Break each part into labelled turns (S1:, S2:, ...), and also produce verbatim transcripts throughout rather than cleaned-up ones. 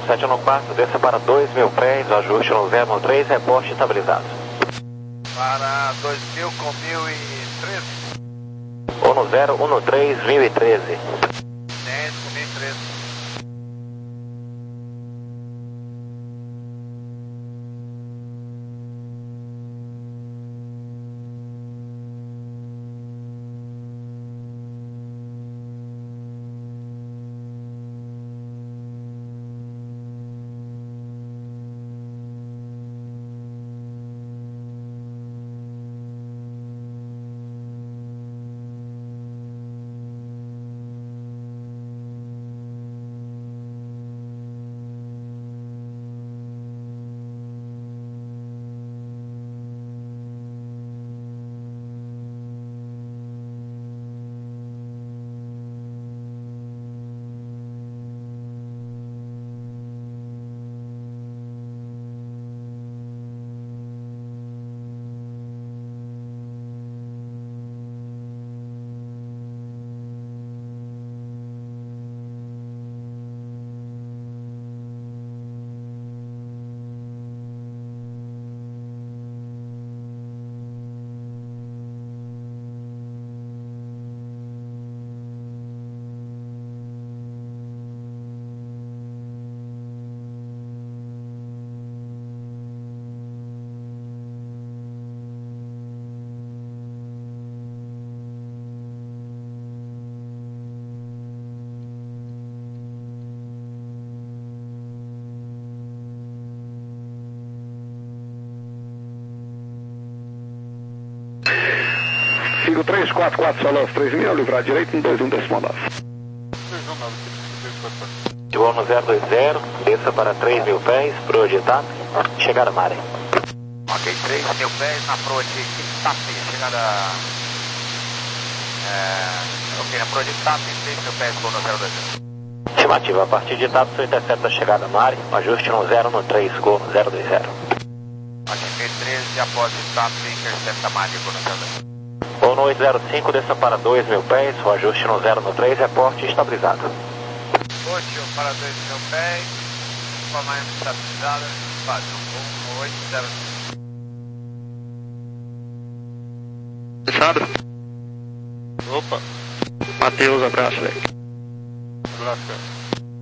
S1: sete um quatro, desça para dois mil pés, o ajuste no zero um três, reporte estabilizado.
S2: Para dois mil com mil e treze.
S1: Ou no zero um três, mil e treze.
S2: dez com mil e treze.
S3: Sigo três quatro quatro, Solos três mil, livrar direito, um dois um decimal nove.
S1: Voo no zero dois zero, desça para três mil pés, projetado, chegada a maré.
S2: Ok, três mil pés na proa de TAP, chegada. É, ok, na proa de TAP, três mil pés, voo no zero dois zero.
S1: Estimativa, a partir de TAP, você intercepta a chegada a maré, ajuste no zero um três, gol no zero dois zero.
S2: Ok, P treze, após de TAP, intercepta a maré, voo no zero dois zero.
S1: Voo no oito zero cinco, desça para dois mil pés, o ajuste no zero um três, reporte estabilizado.
S2: oito para dois mil pés, informação estabilizada, faz um oito zero.
S3: Fechado?
S4: Opa,
S3: Matheus, abraço, velho.
S4: abraço, cara.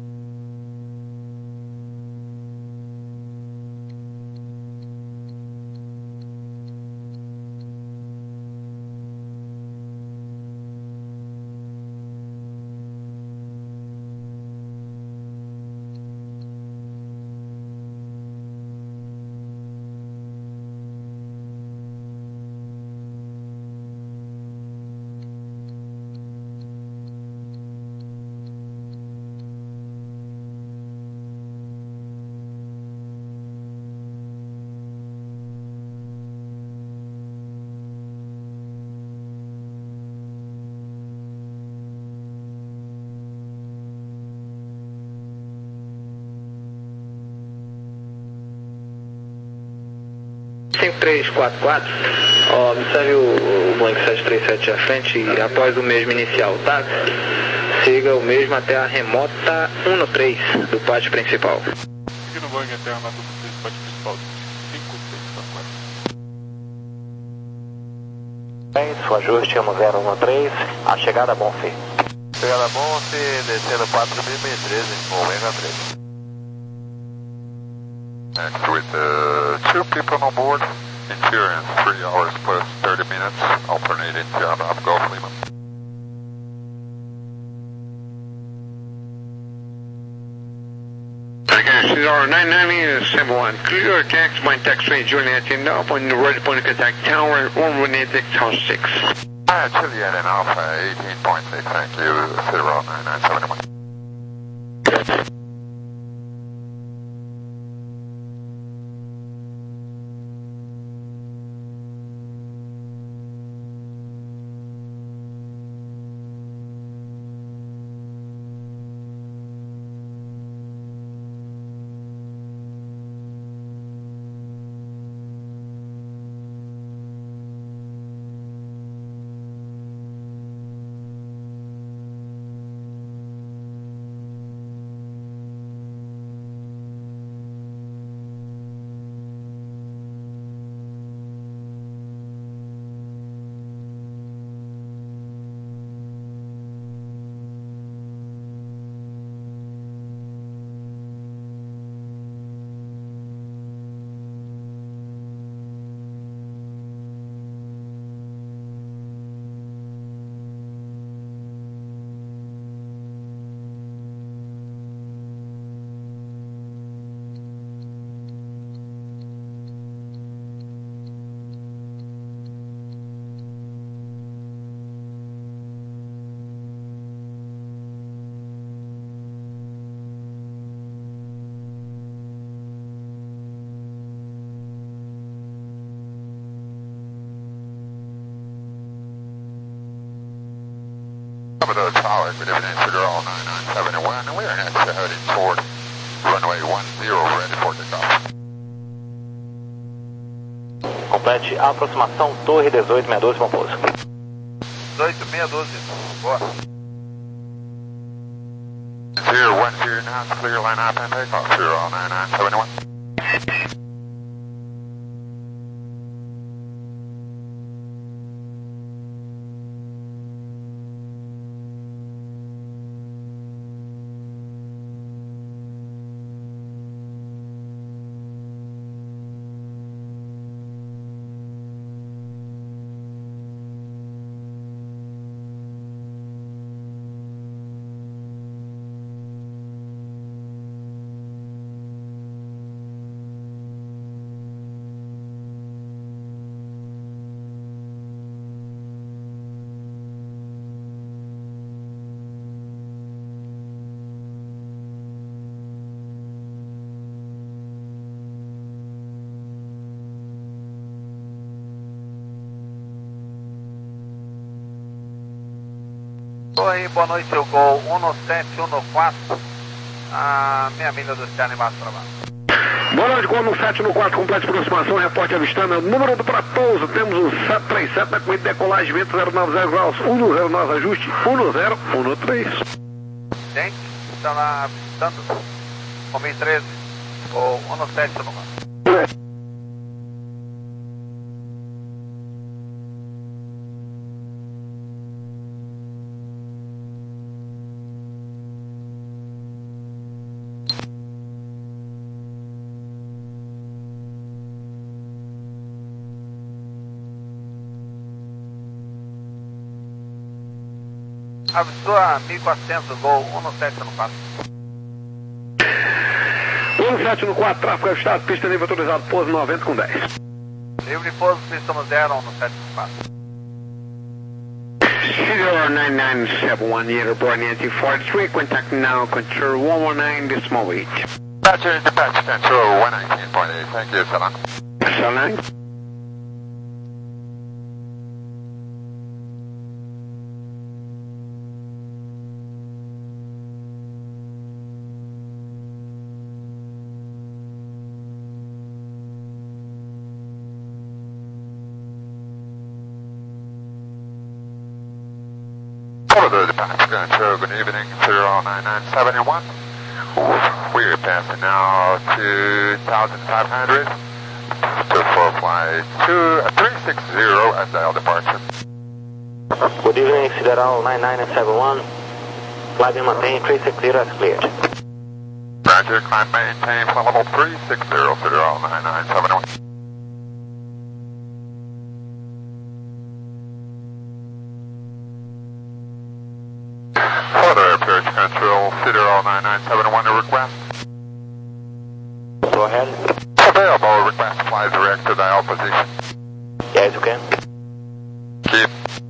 S5: cinco três quatro quatro, ó, observe o, o Boeing sete três sete à frente e após o mesmo inicial, tá? Siga o mesmo até a remota um três do pátio principal.
S4: Aqui no Boeing até a remota do pátio principal. cinco três quatro quatro.
S1: O ajuste no zero um três, a chegada a Bonfim.
S2: Chegada a Bonfim, descendo quatro mil e treze, Omega treze.
S6: Next with uh, two people on board, interior three hours plus thirty minutes, alternating Java of Gulf Lima.
S3: Okay, C R nine ninety seven one, clear tax, my tax range, Juliet, and up on the ready point of contact tower, one one eight six tower six.
S6: Uh, Juliet and Alpha eighteen point six, thank you, zero nine nine seven one. Cover the tower, good evening, Federal nine nine seven one, and we are next heading toward runway one zero, ready for takeoff.
S1: Complete a aproximação Torre dezoito sessenta e dois, bom pouso.
S2: dezoito meia doze, boa.
S6: zero one zero now, clear line up and takeoff, Federal nine nine seven one.
S2: Oi, boa noite, eu Gol um sete um quatro, a meia milha do externo embaixo para baixo.
S3: Boa noite, Gol um sete um quatro, complete aproximação, reporte avistando, número do para pouso, temos o sete três sete na corrida de decolagem, vento zero nove zero graus, um zero nove ajuste, um zero um três.
S2: Gente, está lá avistando, comi treze, ou um sete um quatro. Avistou a mil e quatrocentos, Gol um sete um quatro.
S3: um sete um quatro, tráfego ajustado, pista nível autorizado, pouso noventa com dez.
S2: Livre pouso, pista zero um sete um quatro.
S3: zero nine nine seven one, Airborne Nancy forty-three, contact now, control one one nine, decimal eight.
S6: Dispatcher, dispatch control one nineteen point eight, thank you, so long.
S3: So long.
S6: For the departure control, good evening, Federal nine nine seven one. We are passing now two thousand five hundred to for flight two three six zero as dial departure.
S1: Good evening, Federal nine nine seven one. Flight and maintain three six zero as cleared.
S6: Roger, climb maintain flight level three six zero, Federal nine nine seven one. Further approach control, Federal nine nine seven one, a request.
S1: Go ahead.
S6: Available, request fly direct to dial position.
S1: Yes, you can.
S6: Keep.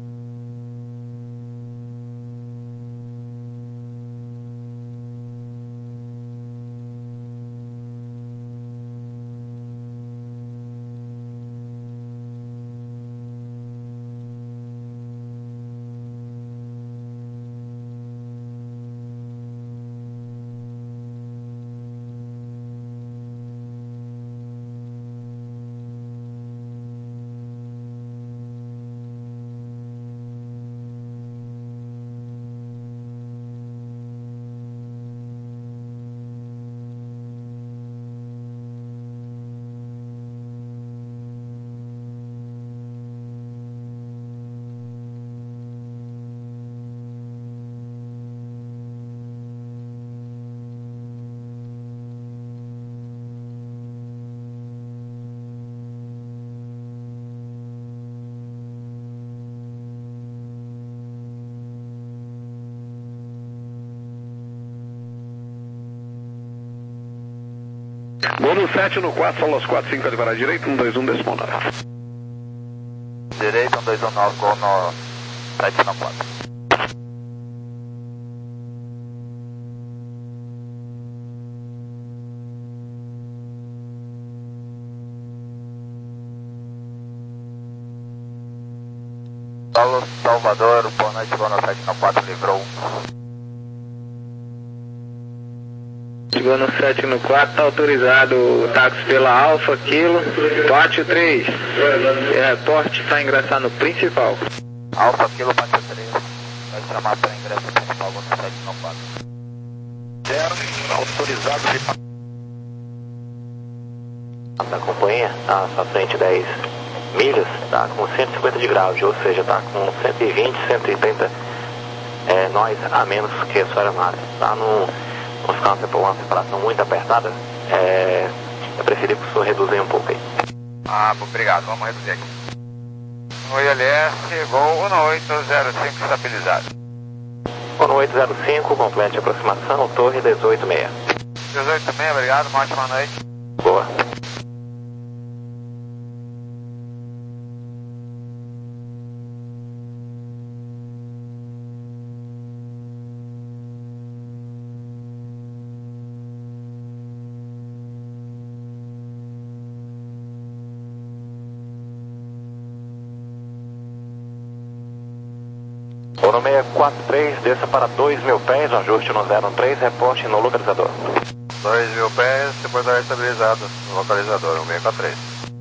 S3: Gol no sete no quatro, solo aos quatro cinco, para a direita, um dois um, decimal nove.
S2: Direita, um dois um nove, Gol no sete no quatro. Paulo, Salvador, boa noite, boa noite, sete nove quatro, livrou.
S5: Chegou no sete no quatro, tá autorizado o táxi pela Alfa, Kilo, Pátio três. É, reporte para ingressar no principal.
S2: Alfa, Kilo, Pátio três. Vai chamar para ingresso no principal, no sete nove quatro. Zero, autorizado de...
S1: Da companhia, tá à frente dez milhas, tá com cento e cinquenta de grau, ou seja, tá com cento e vinte, cento e trinta é, nós a menos que a sua aeronave. Tá no, nos campos por uma separação muito apertada, é, eu preferi que o senhor reduzir um pouco aí.
S2: Ah, obrigado, vamos reduzir aqui. No I L S, voo um oito zero cinco estabilizado.
S1: um oito zero cinco, complete a aproximação, torre dezoito seis.
S2: dezoito seis, obrigado, uma ótima noite.
S1: Boa. Ono seis quatro três, desça para dois mil pés, ajuste no zero um três, reporte no localizador.
S2: dois mil pés, reportar estabilizado no localizador, um seis quatro três.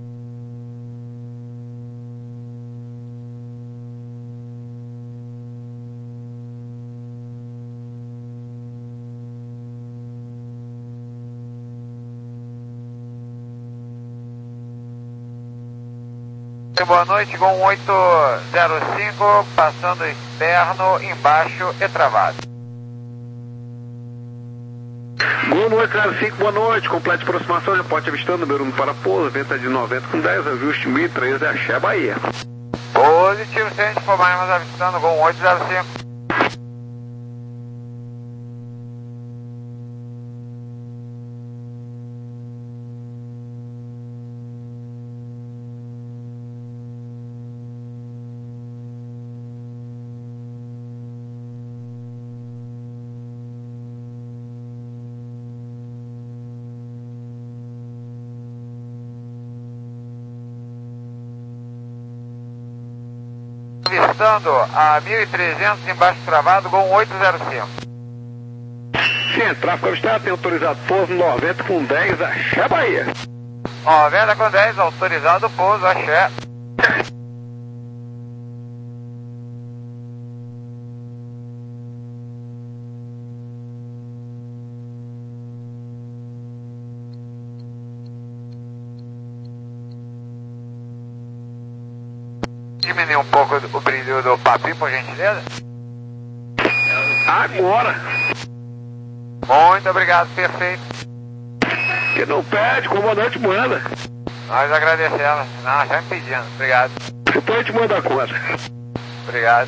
S2: Boa noite, com um oito zero cinco, passando externo, embaixo e travado.
S3: Gol oito zero cinco, boa noite, complete aproximação, reporte avistando, número um para pouso, venta de noventa com dez, ajuste mil e treze, Axé, Bahia.
S2: Positivo, se a gente for mais avistando, com oito zero cinco. Avistando a mil e trezentos, embaixo travado, com oito zero cinco.
S3: Sim, tráfego avistado, tem autorizado pouso noventa com dez, Axé, Bahia.
S2: noventa com dez, autorizado pouso, Axé. Diminuir um pouco o brilho do papinho, por gentileza.
S3: Agora,
S2: Muito obrigado, perfeito.
S3: que não pede, comandante manda.
S2: Nós agradecemos. Não, já me pedindo. Obrigado.
S3: Depois a gente manda a conta.
S2: Obrigado.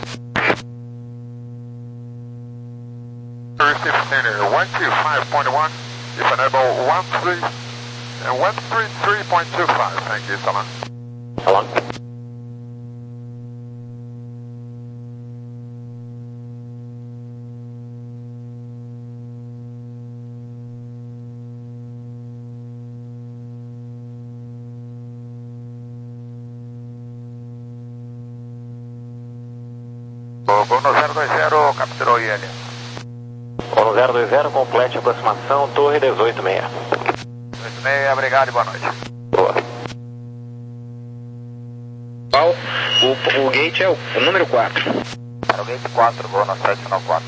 S6: Receive standard one two five point one, if enable one three and one three three point two five. Thank you so much.
S1: Tá lá.
S2: O Gol no zero dois zero capturou I L.
S1: Ono zero dois zero, complete a aproximação, torre dezoito seis.
S2: dois seis, obrigado e boa noite.
S1: Boa.
S5: Qual? O, o gate é o, o número quatro.
S2: Para o gate quatro, Gol no sete nove quatro.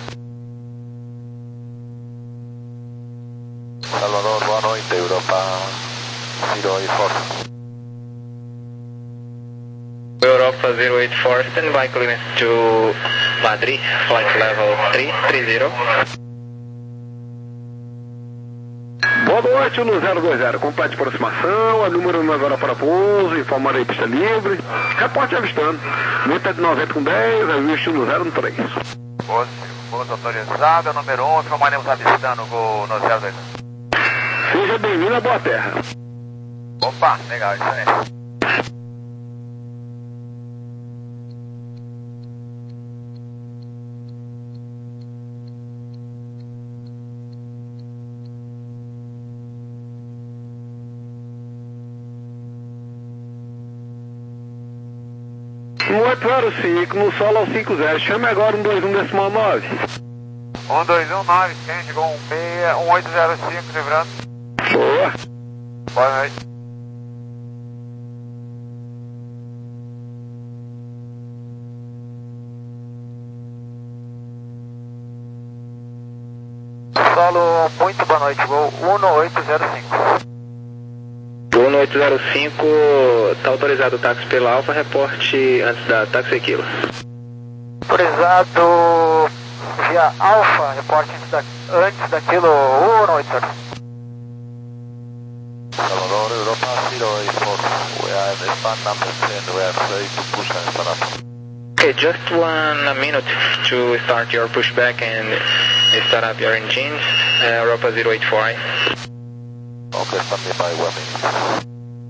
S1: Salvador, boa noite, Europa zero oito quatro.
S5: Europa zero oito quatro, standby clearance to Madrid, flight level três três zero.
S3: Boa noite, no zero dois zero, complete aproximação, a número um agora para pouso, informar aí pista livre, reporte avistando, venta de noventa com dez, ajuste no zero um três.
S2: Pouso, pouso autorizado, número um, filmaremos avistando o Gol no zero dois zero.
S3: Seja bem-vindo à Boa Terra.
S2: Opa, legal, excelente.
S3: No oito zero cinco, no solo ao cinco zero. Chame agora um dois um decimal nove.
S2: um dois um nove, change, com um seis um oito zero cinco, livrando.
S3: Boa.
S2: Boa noite. Solo, muito boa noite, voo um oito zero cinco.
S5: Voo no oito zero cinco, está autorizado o táxi pela Alfa, reporte antes da Taxi Kilo.
S2: Autorizado via Alfa, reporte antes da, antes da Kilo um oito zero cinco.
S6: Salvador, Europa zero eight four. We are in span number ten. We are ready to push and start up.
S5: Okay, just one minute to start your pushback and start up your engines. Uh, Europa zero eight four.
S6: Okay, stand by one minute.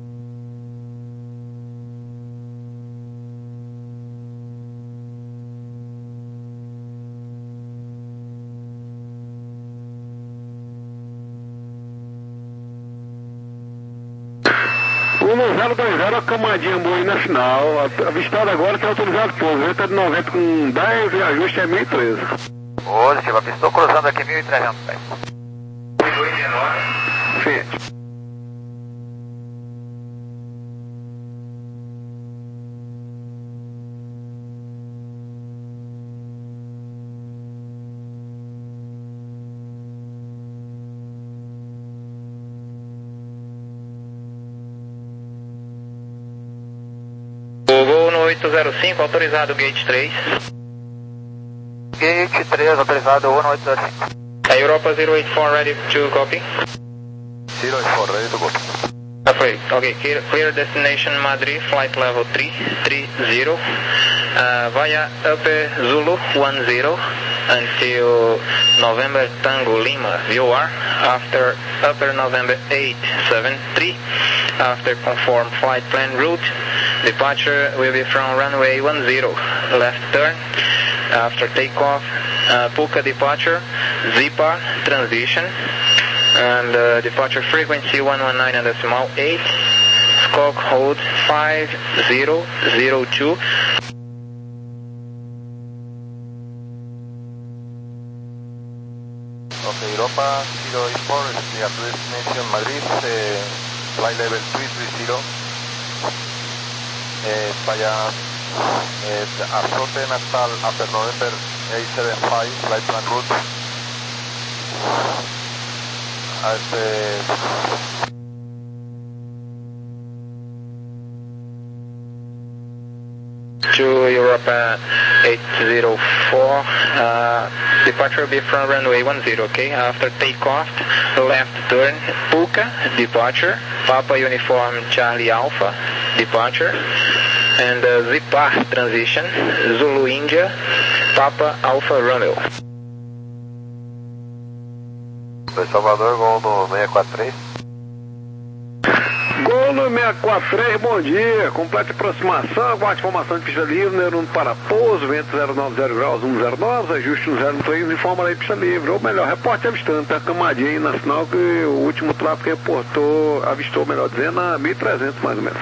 S3: um zero dois zero, a camadinha boa aí na final. Avistado agora, está autorizado pouso. Venta de noventa com dez e ajuste é mil e treze.
S2: Positivo, estou cruzando aqui mil e trezentos pés.
S3: Sim.
S5: Voo no oito zero cinco, autorizado gate três.
S2: Gate três, autorizado um oito zero cinco.
S5: A Europa zero eight four ready to copy.
S6: zero eight four, ready to go.
S5: Afraid. Okay, clear, clear destination Madrid, flight level three three zero. Uh, via Upper Zulu one zero until November Tango Lima, V O R. After Upper November eight seven three. After conform flight plan route, departure will be from runway one zero, left turn. After takeoff, uh, Puka departure, Zipar transition, and uh, departure frequency one one nine and decimal eight, squawk hold five zero zero two.
S6: Okay, Europa zero eight four, clear to destination Madrid, uh, flight level three three zero. Uh, via uh, Azote Natal, Upper November eight seven five, flight plan route. As, uh,
S5: to Europa eight zero four, uh, departure will be from runway one zero, okay? After takeoff, left turn, Puka, departure, Papa Uniform Charlie Alpha, departure, and uh, Zipar transition, Zulu India, Papa Alpha Romeo.
S6: Salvador, gol no seis quatro três.
S3: Gol no seis quatro três, bom dia. Completa aproximação, aguarde formação de pista livre, Neurono para pouso, vento zero nove zero graus um zero nove, ajuste no zero três, informa aí pista livre. Ou melhor, reporte avistando, tá camadinha aí na sinal que o último tráfego reportou, avistou, melhor dizendo, a mil e trezentos mais ou menos.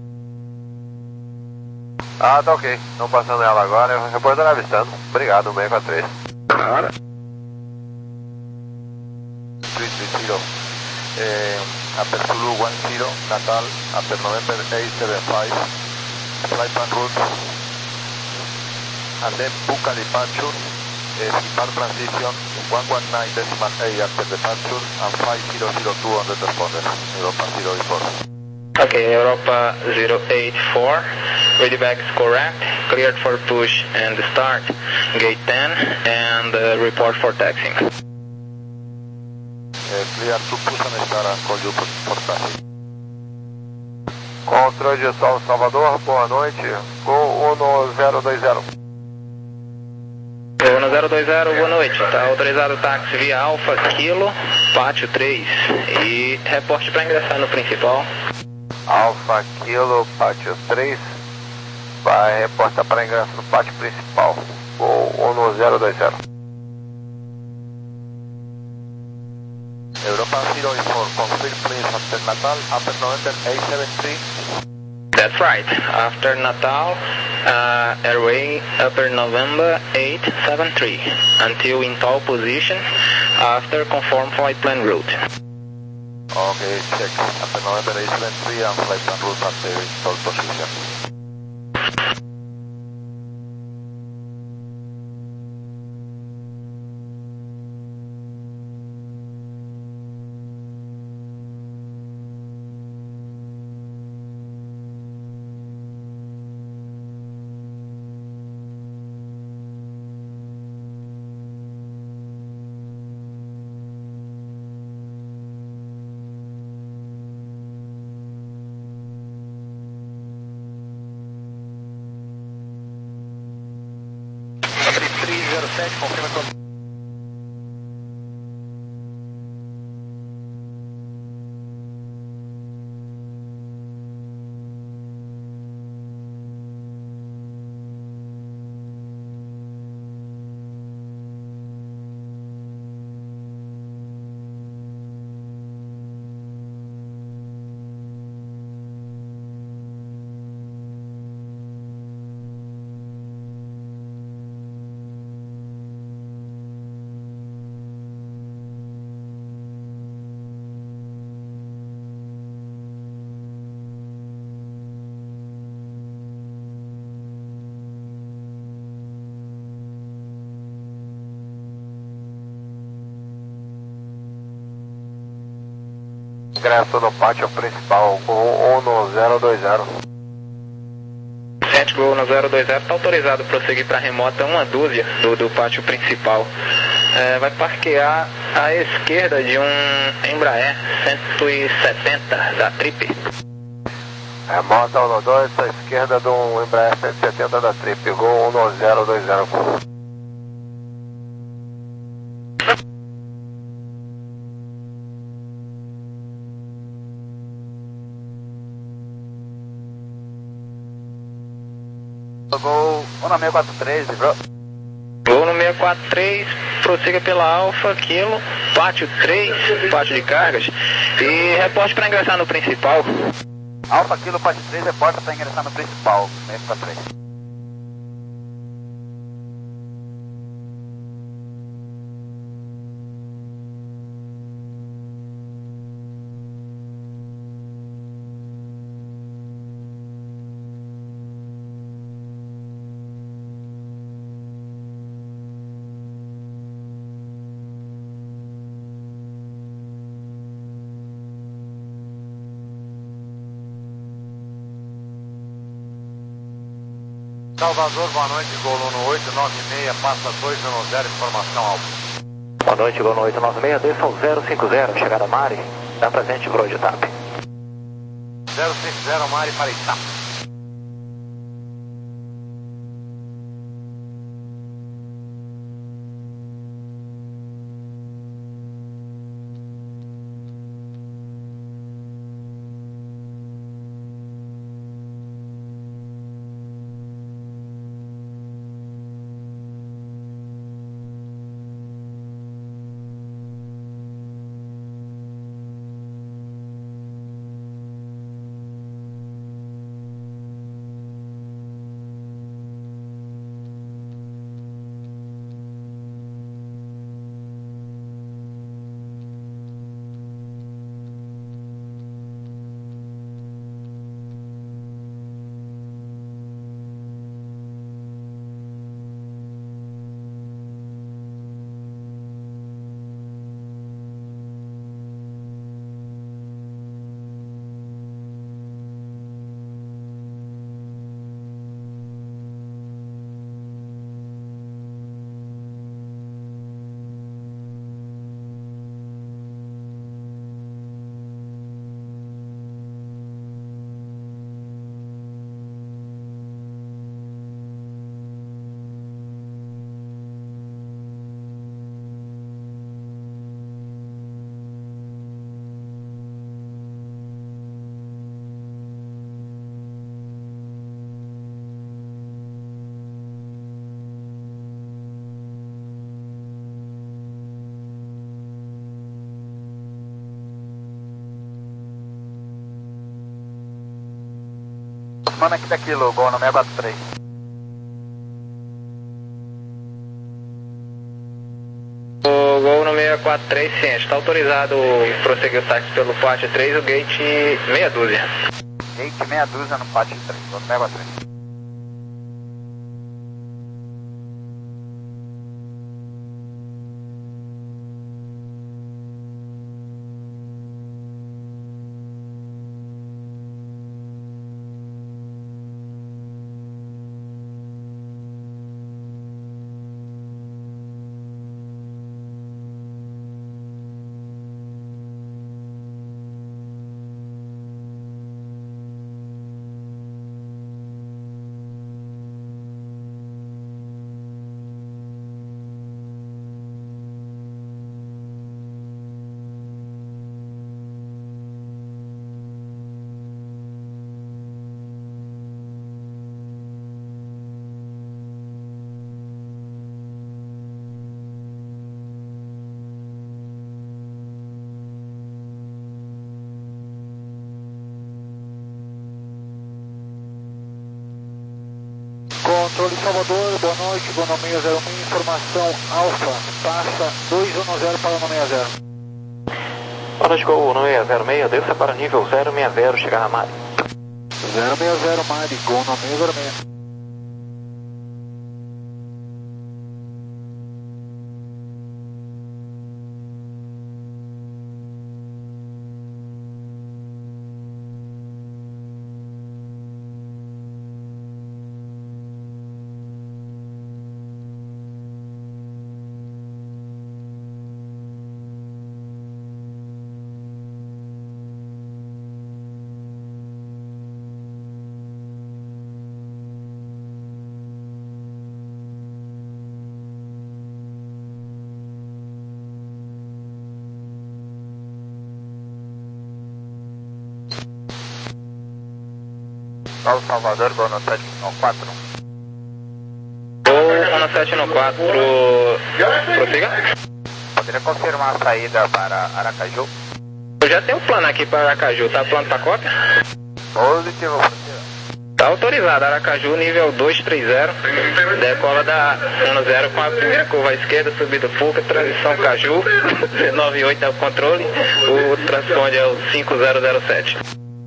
S6: Ah, tá ok. Não passando ela agora, reportando avistando. Obrigado, seis quatro três.
S3: Cara.
S6: three three zero. Eh, Upper Zulu one zero, Natal, Upper November eight seven five, flight plan route, and then Puka departure, eh, Zipar transition, one one nine decimal eight after departure, and five zero zero two on the transponder, Europa zero eight four.
S5: Okay, Europa zero eight four, ready back is correct, cleared for push and start, gate ten, and uh, report for taxiing.
S6: Uh, clear to push and start and call you for, for taxi.
S2: Controle de São Salvador, boa noite. Gol um zero dois zero.
S5: um zero dois zero, boa noite. Está autorizado o táxi via Alfa Kilo, Pátio três. E reporte para ingressar no principal.
S2: Alfa Kilo, Pátio três. Vai reportar para ingresso no pátio principal. Gol um zero dois zero.
S6: Europa zero eight four, confirm please after Natal, Upper November eight seven three.
S5: That's right. After Natal, uh, airway Upper November eight seven three until in tall position after conform flight plan route.
S2: Okay, check. Upper November eight seven three and flight plan route until in tall position. três zero sete, confirma com... Ingresso no pátio principal, Gol no zero dois zero.
S5: sete Gol no zero dois zero, está autorizado a prosseguir para a remota uma dúzia do, do pátio principal. É, vai parquear à esquerda de um Embraer cento e setenta da Trip.
S2: Remota um no dois, à esquerda de um Embraer cento e setenta da Trip, Gol no zero dois zero. Gol no seis quatro três, bro.
S5: Gol no seis quatro três, prossiga pela Alfa, Kilo, pátio três, pátio de cargas, e reporte para ingressar no principal.
S2: Alfa, Kilo, pátio três, reporta para ingressar no principal, seis quatro três. Salvador, boa noite, Gol no oito nove seis, passa dois um zero, informação alfa.
S1: Boa noite, Gol no oito nove seis, desçam zero cinco zero, chegada Mari, dá presente Grow de TAP.
S2: zero cinco zero, Mari para Itap. aproximando aqui da Kilo, Gol no seis quatro três.
S5: O Gol no seis quatro três, ciente. Está autorizado prosseguir o táxi pelo pátio três, o gate meia dúzia.
S2: Gate meia dúzia no pátio três, Gol no seis quatro três.
S7: Controle Salvador, boa noite, Gol no seis zero um, informação Alfa, passa dois um zero para o seis zero.
S1: Boa noite, Gol no seis zero seis, desça para nível zero seis zero, chegar na Mari.
S7: zero seis zero Mari, Gol no seis zero seis.
S2: Gol Salvador, Gol no sete no quatro.
S5: Gol no sete no quatro, prossiga.
S2: Poderia confirmar a saída para Aracaju?
S5: Eu já tenho um plano aqui para Aracaju, tá pronto para cópia?
S2: Positivo, prossiga.
S5: Tá autorizado, Aracaju, nível dois três zero, decola da um zero com a primeira curva à esquerda, subida Puca, transição Caju, nove oito é o controle, o transponder é o cinco zero zero sete.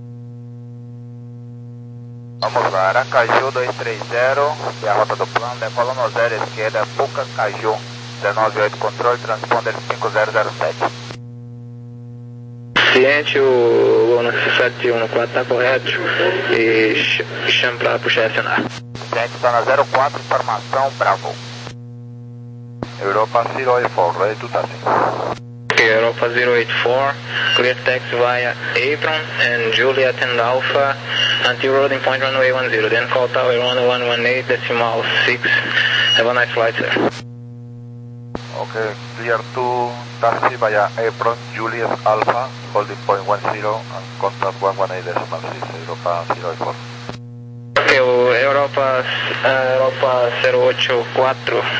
S2: Vamos lá, Aracaju dois três zero, e a rota do plano, decola no zero à esquerda, Puca, Caju, dezenove oito controle, transponder cinco zero zero sete.
S5: Ciente, o Gol no sete um quatro está correto e ch chama para puxar e acionar.
S2: Ciente, está na zero quatro, informação Bravo. Europa zero oito quatro, ready to taxi.
S5: Okay, Europa zero eight four, clear taxi via Apron and Juliet and Alpha until loading point runway one zero, then call tower runway one one eight decimal six. Have a nice flight, sir.
S2: Okay, clear to taxi via Apron, Juliet Alpha, holding point one zero and contact one one eight decimal six, Europa zero eight four.
S5: Ok, o Europa, uh, Europa zero oito quatro.